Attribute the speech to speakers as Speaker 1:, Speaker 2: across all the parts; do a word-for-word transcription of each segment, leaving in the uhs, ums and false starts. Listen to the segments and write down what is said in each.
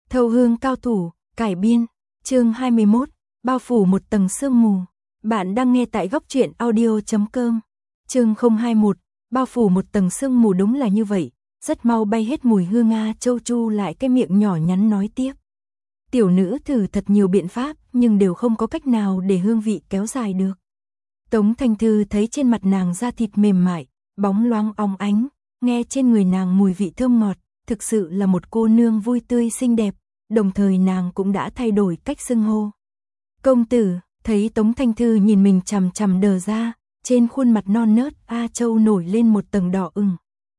Speaker 1: Thâu hương cao thủ, cải biên, chương hai mươi mốt, bao phủ một tầng sương mù. Bạn đang nghe tại góc truyện audio chấm com. Chương không hai mốt, bao phủ một tầng sương mù, đúng là như vậy, rất mau bay hết mùi hương. A Châu chu lại cái miệng nhỏ nhắn nói tiếp. Tiểu nữ thử thật nhiều biện pháp, nhưng đều không có cách nào để hương vị kéo dài được. Tống Thanh Thư thấy trên mặt nàng da thịt mềm mại, bóng loáng óng ánh, nghe trên người nàng mùi vị thơm ngọt, thực sự là một cô nương vui tươi xinh đẹp, đồng thời nàng cũng đã thay đổi cách xưng hô. Công tử, thấy Tống Thanh Thư nhìn mình chằm chằm đờ ra, trên khuôn mặt non nớt A Châu nổi lên một tầng đỏ ửng.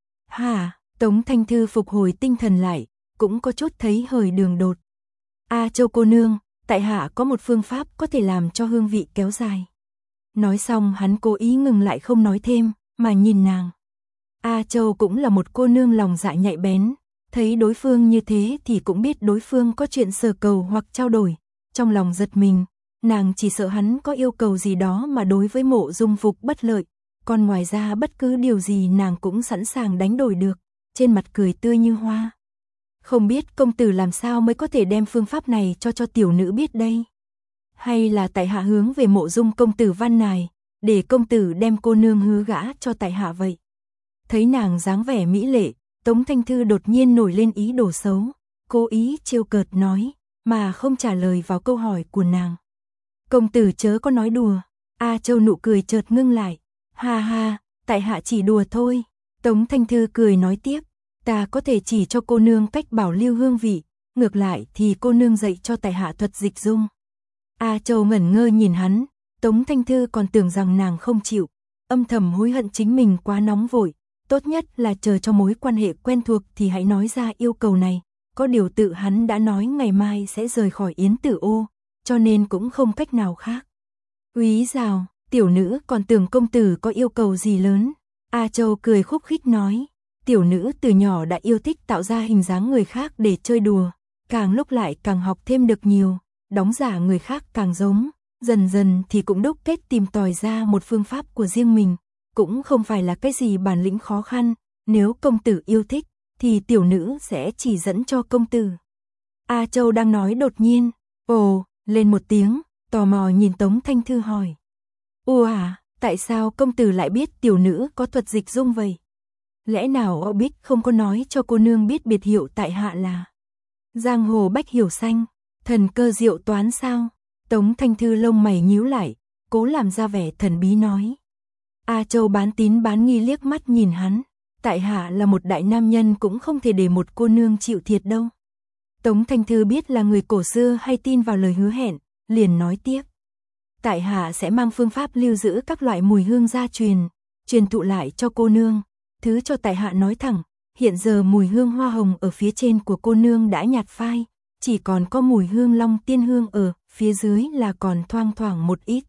Speaker 1: Hả, Tống Thanh Thư phục hồi tinh thần lại, cũng có chút thấy hơi đường đột. A Châu cô nương, tại hạ có một phương pháp có thể làm cho hương vị kéo dài. Nói xong hắn cố ý ngừng lại không nói thêm, mà nhìn nàng. A Châu cũng là một cô nương lòng dạ nhạy bén, thấy đối phương như thế thì cũng biết đối phương có chuyện sở cầu hoặc trao đổi, trong lòng giật mình, nàng chỉ sợ hắn có yêu cầu gì đó mà đối với Mộ Dung Phục bất lợi, còn ngoài ra bất cứ điều gì nàng cũng sẵn sàng đánh đổi được, trên mặt cười tươi như hoa. Không biết công tử làm sao mới có thể đem phương pháp này cho cho tiểu nữ biết đây? Hay là tại hạ hướng về Mộ Dung công tử văn nài, để công tử đem cô nương hứa gã cho tại hạ vậy? Thấy nàng dáng vẻ mỹ lệ, Tống Thanh Thư đột nhiên nổi lên ý đồ xấu, cố ý trêu cợt nói, mà không trả lời vào câu hỏi của nàng. Công tử chớ có nói đùa. A Châu nụ cười chợt ngưng lại. Ha ha, tại hạ chỉ đùa thôi. Tống Thanh Thư cười nói tiếp, ta có thể chỉ cho cô nương cách bảo lưu hương vị, ngược lại thì cô nương dạy cho tại hạ thuật dịch dung. A Châu ngẩn ngơ nhìn hắn, Tống Thanh Thư còn tưởng rằng nàng không chịu, âm thầm hối hận chính mình quá nóng vội, tốt nhất là chờ cho mối quan hệ quen thuộc thì hãy nói ra yêu cầu này, có điều tự hắn đã nói ngày mai sẽ rời khỏi Yến Tử Ô, cho nên cũng không cách nào khác. Úy dào, tiểu nữ còn tưởng công tử có yêu cầu gì lớn. A Châu cười khúc khích nói, tiểu nữ từ nhỏ đã yêu thích tạo ra hình dáng người khác để chơi đùa, càng lúc lại càng học thêm được nhiều, đóng giả người khác càng giống, dần dần thì cũng đúc kết tìm tòi ra một phương pháp của riêng mình, cũng không phải là cái gì bản lĩnh khó khăn, nếu công tử yêu thích, thì tiểu nữ sẽ chỉ dẫn cho công tử. A Châu đang nói đột nhiên, ồ, lên một tiếng, tò mò nhìn Tống Thanh Thư hỏi. Ồ à, tại sao công tử lại biết tiểu nữ có thuật dịch dung vậy? Lẽ nào Âu Bích không có nói cho cô nương biết biệt hiệu tại hạ là Giang Hồ Bách Hiểu Xanh, thần cơ diệu toán sao? Tống Thanh Thư lông mày nhíu lại, cố làm ra vẻ thần bí nói. A Châu bán tín bán nghi liếc mắt nhìn hắn, tại hạ là một đại nam nhân cũng không thể để một cô nương chịu thiệt đâu. Tống Thanh Thư biết là người cổ xưa hay tin vào lời hứa hẹn, liền nói tiếp. Tại hạ sẽ mang phương pháp lưu giữ các loại mùi hương gia truyền, truyền thụ lại cho cô nương, thứ cho tại hạ nói thẳng, hiện giờ mùi hương hoa hồng ở phía trên của cô nương đã nhạt phai, chỉ còn có mùi hương long tiên hương ở phía dưới là còn thoang thoảng một ít.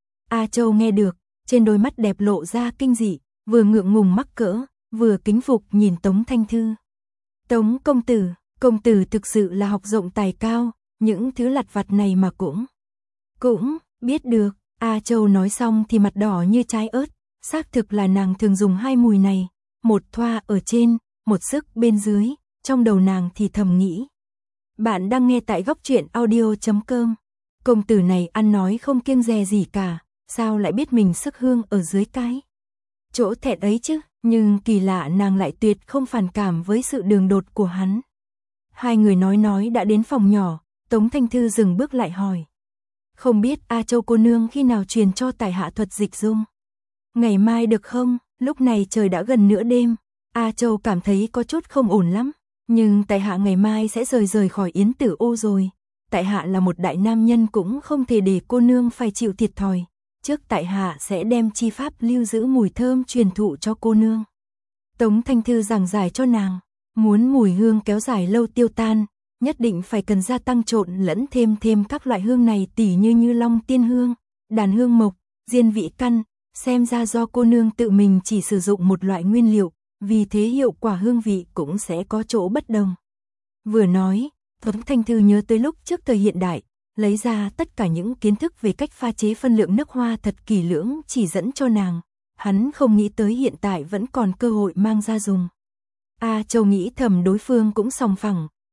Speaker 1: A Châu nghe được, trên đôi mắt đẹp lộ ra kinh dị, vừa ngượng ngùng mắc cỡ, vừa kính phục nhìn Tống Thanh Thư. Tống công tử, công tử thực sự là học rộng tài cao, những thứ lặt vặt này mà cũng, cũng, biết được. A Châu nói xong thì mặt đỏ như trái ớt, xác thực là nàng thường dùng hai mùi này, một thoa ở trên, một sức bên dưới, trong đầu nàng thì thầm nghĩ. Bạn đang nghe tại góc truyện audio chấm com. Công tử này ăn nói không kiêng dè gì cả, sao lại biết mình sức hương ở dưới cái chỗ thẹn ấy chứ, nhưng kỳ lạ nàng lại tuyệt không phản cảm với sự đường đột của hắn. Hai người nói nói đã đến phòng nhỏ, Tống Thanh Thư dừng bước lại hỏi. Không biết A Châu cô nương khi nào truyền cho tại hạ thuật dịch dung? Ngày mai được không? Lúc này trời đã gần nửa đêm, A Châu cảm thấy có chút không ổn lắm, nhưng tại hạ ngày mai sẽ rời rời khỏi Yến Tử Ô rồi. Tại hạ là một đại nam nhân cũng không thể để cô nương phải chịu thiệt thòi. Trước tại hạ sẽ đem chi pháp lưu giữ mùi thơm truyền thụ cho cô nương. Tống Thanh Thư giảng giải cho nàng, muốn mùi hương kéo dài lâu tiêu tan, nhất định phải cần gia tăng trộn lẫn thêm thêm các loại hương này tỉ như như long tiên hương, đàn hương mộc, diên vị căn, xem ra do cô nương tự mình chỉ sử dụng một loại nguyên liệu, vì thế hiệu quả hương vị cũng sẽ có chỗ bất đồng. Vừa nói, Tống Thanh Thư nhớ tới lúc trước thời hiện đại, lấy ra tất cả những kiến thức về cách pha chế phân lượng nước hoa thật kỳ lưỡng chỉ dẫn cho nàng, hắn không nghĩ tới hiện tại vẫn còn cơ hội mang ra dùng. A Châu nghĩ thầm đối phương cũng sòng phẳng,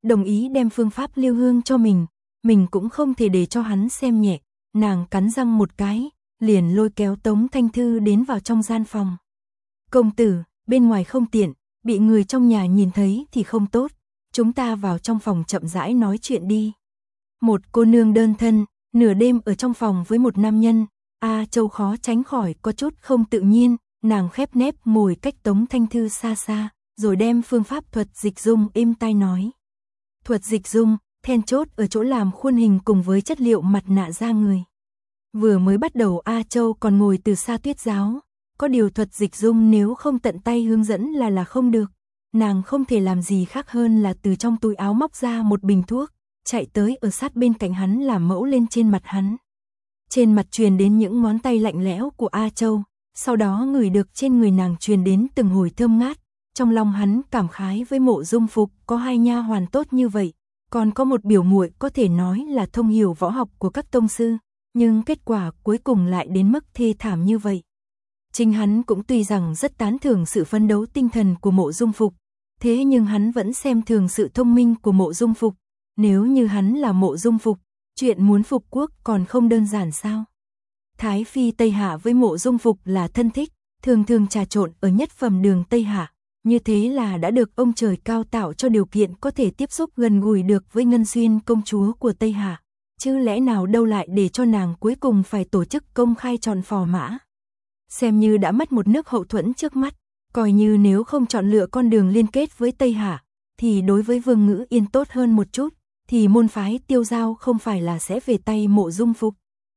Speaker 1: đồng ý đem phương pháp lưu hương cho mình, mình cũng không thể để cho hắn xem nhẹ, nàng cắn răng một cái, liền lôi kéo Tống Thanh Thư đến vào trong gian phòng. Công tử, bên ngoài không tiện, bị người trong nhà nhìn thấy thì không tốt, chúng ta vào trong phòng chậm rãi nói chuyện đi. Một cô nương đơn thân, nửa đêm ở trong phòng với một nam nhân, A Châu khó tránh khỏi có chút không tự nhiên, nàng khép nép ngồi cách Tống Thanh Thư xa xa, rồi đem phương pháp thuật dịch dung êm tai nói. Thuật dịch dung, then chốt ở chỗ làm khuôn hình cùng với chất liệu mặt nạ da người. Vừa mới bắt đầu A Châu còn ngồi từ xa tuyết giáo, có điều thuật dịch dung nếu không tận tay hướng dẫn là là không được. Nàng không thể làm gì khác hơn là từ trong túi áo móc ra một bình thuốc, chạy tới ở sát bên cạnh hắn làm mẫu lên trên mặt hắn. Trên mặt truyền đến những ngón tay lạnh lẽo của A Châu, sau đó ngửi được trên người nàng truyền đến từng hồi thơm ngát. Trong lòng hắn cảm khái với Mộ Dung Phục có hai nha hoàn tốt như vậy, còn có một biểu muội có thể nói là thông hiểu võ học của các tông sư, nhưng kết quả cuối cùng lại đến mức thê thảm như vậy. Chính hắn cũng tuy rằng rất tán thưởng sự phấn đấu tinh thần của Mộ Dung Phục, thế nhưng hắn vẫn xem thường sự thông minh của Mộ Dung Phục. Nếu như hắn là Mộ Dung Phục, chuyện muốn phục quốc còn không đơn giản sao? Thái phi Tây Hạ với Mộ Dung Phục là thân thích, thường thường trà trộn ở nhất phẩm đường Tây Hạ, như thế là đã được ông trời cao tạo cho điều kiện có thể tiếp xúc gần gũi được với Ngân Xuyên công chúa của Tây Hạ, chứ lẽ nào đâu lại để cho nàng cuối cùng phải tổ chức công khai chọn phò mã. Xem như đã mất một nước hậu thuẫn trước mắt, coi như nếu không chọn lựa con đường liên kết với Tây Hạ, thì đối với Vương Ngữ Yên tốt hơn một chút, thì môn phái Tiêu Giao không phải là sẽ về tay Mộ Dung Phục.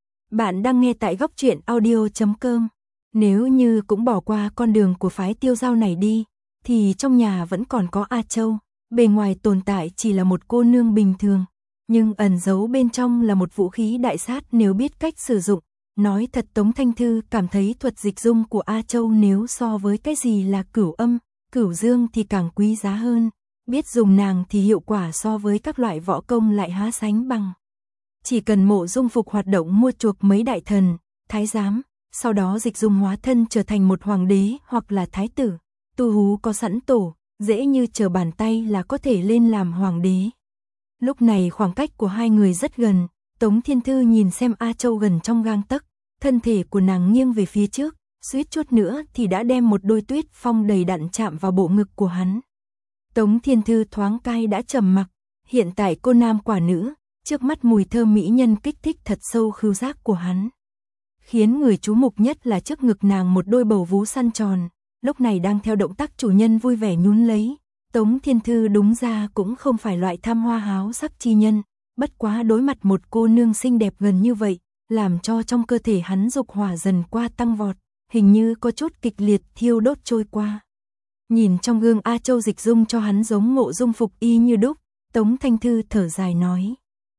Speaker 1: Bạn đang nghe tại góc truyện audio chấm com. Nếu như cũng bỏ qua con đường của phái Tiêu Giao này đi, thì trong nhà vẫn còn có A Châu, bề ngoài tồn tại chỉ là một cô nương bình thường, nhưng ẩn giấu bên trong là một vũ khí đại sát nếu biết cách sử dụng. Nói thật Tống Thanh Thư cảm thấy thuật dịch dung của A Châu nếu so với cái gì là cửu âm, cửu dương thì càng quý giá hơn, biết dùng nàng thì hiệu quả so với các loại võ công lại há sánh bằng. Chỉ cần Mộ Dung Phục hoạt động mua chuộc mấy đại thần, thái giám, sau đó dịch dung hóa thân trở thành một hoàng đế hoặc là thái tử, tu hú có sẵn tổ, dễ như trở bàn tay là có thể lên làm hoàng đế. Lúc này khoảng cách của hai người rất gần, Tống Thiên Thư nhìn xem A Châu gần trong gang tấc, thân thể của nàng nghiêng về phía trước, suýt chút nữa thì đã đem một đôi tuyết phong đầy đặn chạm vào bộ ngực của hắn. Tống Thiên Thư thoáng cai đã trầm mặc, hiện tại cô nam quả nữ, trước mắt mùi thơm mỹ nhân kích thích thật sâu khứu giác của hắn. Khiến người chú mục nhất là trước ngực nàng một đôi bầu vú săn tròn, lúc này đang theo động tác chủ nhân vui vẻ nhún lấy. Tống Thiên Thư đúng ra cũng không phải loại tham hoa háo sắc chi nhân, bất quá đối mặt một cô nương xinh đẹp gần như vậy, làm cho trong cơ thể hắn dục hỏa dần qua tăng vọt, hình như có chút kịch liệt thiêu đốt trôi qua. Nhìn trong gương A Châu dịch dung cho hắn giống Mộ Dung Phục y như đúc, Tống Thanh Thư thở dài nói: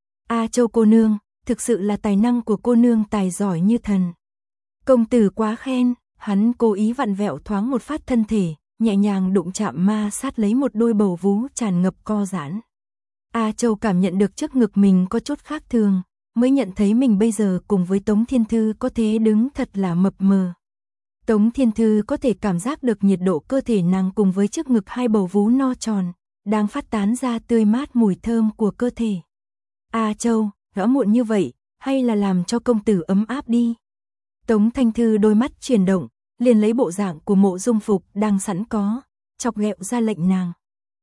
Speaker 1: A Châu cô nương, thực sự là tài năng của cô nương tài giỏi như thần. Công tử quá khen. Hắn cố ý vặn vẹo thoáng một phát thân thể, nhẹ nhàng đụng chạm ma sát lấy một đôi bầu vú tràn ngập co giãn. A Châu cảm nhận được trước ngực mình có chút khác thường, mới nhận thấy mình bây giờ cùng với Tống Thiên Thư có thế đứng thật là mập mờ. Tống Thiên Thư có thể cảm giác được nhiệt độ cơ thể nàng cùng với trước ngực hai bầu vú no tròn, đang phát tán ra tươi mát mùi thơm của cơ thể. A Châu, gõ muộn như vậy, hay là làm cho công tử ấm áp đi. Tống Thanh Thư đôi mắt chuyển động, liền lấy bộ dạng của Mộ Dung Phục đang sẵn có, chọc ghẹo ra lệnh nàng.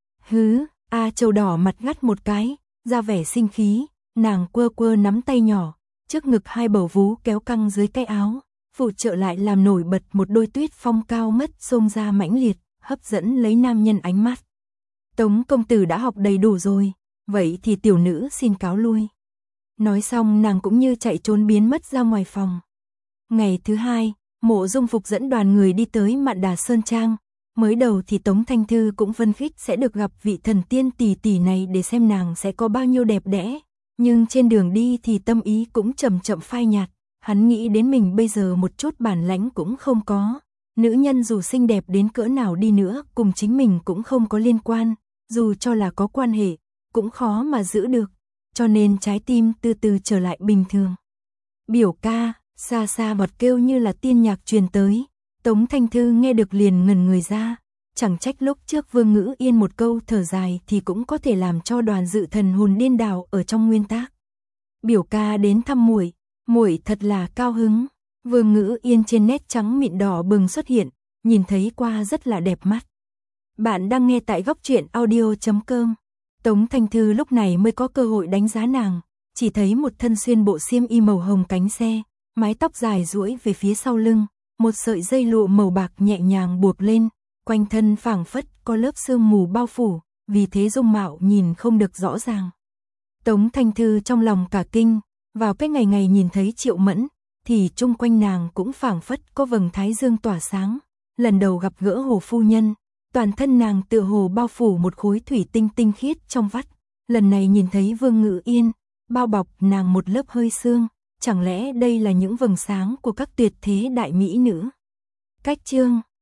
Speaker 1: Hứ, A Châu đỏ mặt gắt một cái, ra vẻ sinh khí, nàng quơ quơ nắm tay nhỏ, trước ngực hai bầu vú kéo căng dưới cái áo, phụ trợ lại làm nổi bật một đôi tuyết phong cao ngất xông ra mãnh liệt, hấp dẫn lấy nam nhân ánh mắt. Tống công tử đã học đầy đủ rồi, vậy thì tiểu nữ xin cáo lui. Nói xong nàng cũng như chạy trốn biến mất ra ngoài phòng. Ngày thứ hai, Mộ Dung Phục dẫn đoàn người đi tới Mạn Đà Sơn Trang. Mới đầu thì Tống Thanh Thư cũng vân khích sẽ được gặp vị thần tiên tỷ tỷ này để xem nàng sẽ có bao nhiêu đẹp đẽ. Nhưng trên đường đi thì tâm ý cũng chậm chậm phai nhạt. Hắn nghĩ đến mình bây giờ một chút bản lãnh cũng không có. Nữ nhân dù xinh đẹp đến cỡ nào đi nữa cùng chính mình cũng không có liên quan. Dù cho là có quan hệ, cũng khó mà giữ được. Cho nên trái tim từ từ trở lại bình thường. Biểu ca, xa xa bọt kêu như là tiên nhạc truyền tới. Tống Thanh Thư nghe được liền ngẩn người ra. chẳng trách lúc trước Vương Ngữ Yên một câu thở dài thì cũng có thể làm cho Đoàn Dự thần hồn điên đảo ở trong nguyên tác. Biểu ca đến thăm muội, muội thật là cao hứng. Vương Ngữ Yên trên nét trắng mịn đỏ bừng xuất hiện, nhìn thấy qua rất là đẹp mắt. Bạn đang nghe tại góc truyện audio chấm com. Tống Thanh Thư lúc này mới có cơ hội đánh giá nàng, chỉ thấy một thân xuyên bộ xiêm y màu hồng cánh xe, mái tóc dài duỗi về phía sau lưng, một sợi dây lụa màu bạc nhẹ nhàng buộc lên, quanh thân phảng phất có lớp sương mù bao phủ, vì thế dung mạo nhìn không được rõ ràng. Tống Thanh Thư trong lòng cả kinh, vào cái ngày ngày nhìn thấy Triệu Mẫn, thì chung quanh nàng cũng phảng phất có vầng thái dương tỏa sáng. Lần đầu gặp gỡ Hồ phu nhân, toàn thân nàng tựa hồ bao phủ một khối thủy tinh tinh khiết trong vắt. Lần này nhìn thấy Vương Ngữ Yên, bao bọc nàng một lớp hơi sương, chẳng lẽ đây là những vầng sáng của các tuyệt thế đại mỹ nữ? Cách chương